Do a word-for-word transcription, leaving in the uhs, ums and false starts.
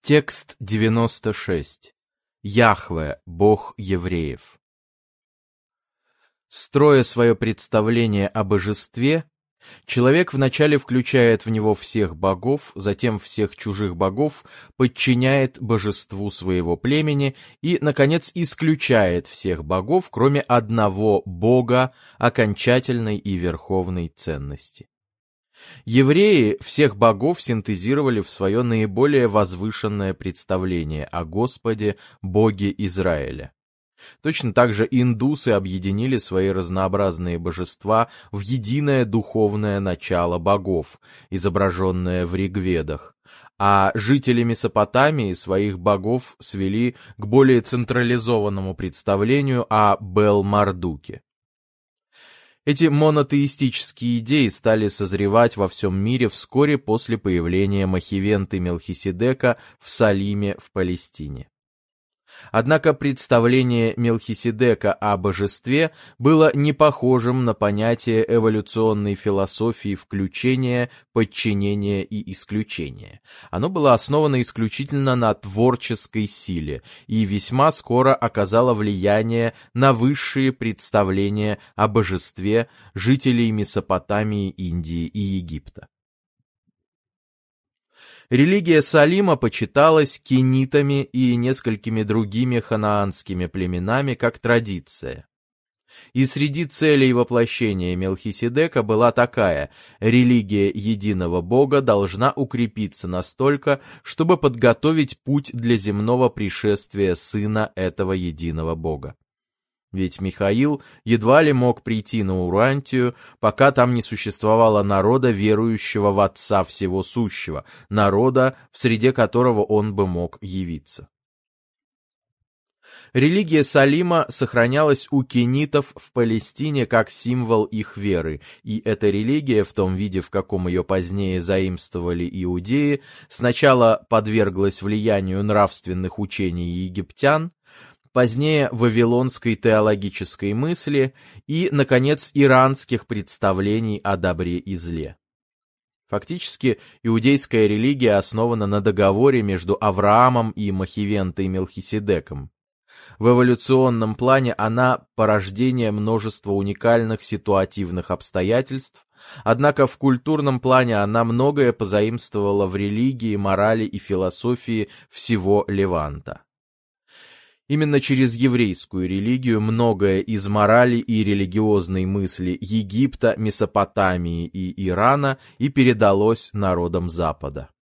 Текст девяносто шесть. Яхве, Бог евреев. Строя свое представление о божестве, человек вначале включает в него всех богов, затем всех чужих богов, подчиняет божеству своего племени и, наконец, исключает всех богов, кроме одного Бога, окончательной и верховной ценности. Евреи всех богов синтезировали в свое наиболее возвышенное представление о Господе, Боге Израиля. Точно так же индусы объединили свои разнообразные божества в единое духовное начало богов, изображенное в Ригведах, а жители Месопотамии своих богов свели к более централизованному представлению о Бел-Мардуке. Эти монотеистические идеи стали созревать во всем мире вскоре после появления Махивенты Мелхиседека в Салиме в Палестине. Однако представление Мелхиседека о божестве было не похожим на понятие эволюционной философии включения, подчинения и исключения. Оно было основано исключительно на творческой силе и весьма скоро оказало влияние на высшие представления о божестве жителей Месопотамии, Индии и Египта. Религия Салима почиталась кенитами и несколькими другими ханаанскими племенами как традиция. И среди целей воплощения Мелхиседека была такая: религия единого Бога должна укрепиться настолько, чтобы подготовить путь для земного пришествия сына этого единого Бога. Ведь Михаил едва ли мог прийти на Урантию, пока там не существовало народа, верующего в Отца Всего Сущего, народа, в среде которого он бы мог явиться. Религия Салима сохранялась у кенитов в Палестине как символ их веры, и эта религия, в том виде, в каком ее позднее заимствовали иудеи, сначала подверглась влиянию нравственных учений египтян, позднее вавилонской теологической мысли и, наконец, иранских представлений о добре и зле. Фактически, иудейская религия основана на договоре между Авраамом и Махивентой Мелхиседеком. В эволюционном плане она порождение множества уникальных ситуативных обстоятельств, однако в культурном плане она многое позаимствовала в религии, морали и философии всего Леванта. Именно через еврейскую религию многое из морали и религиозной мысли Египта, Месопотамии и Ирана и передалось народам Запада.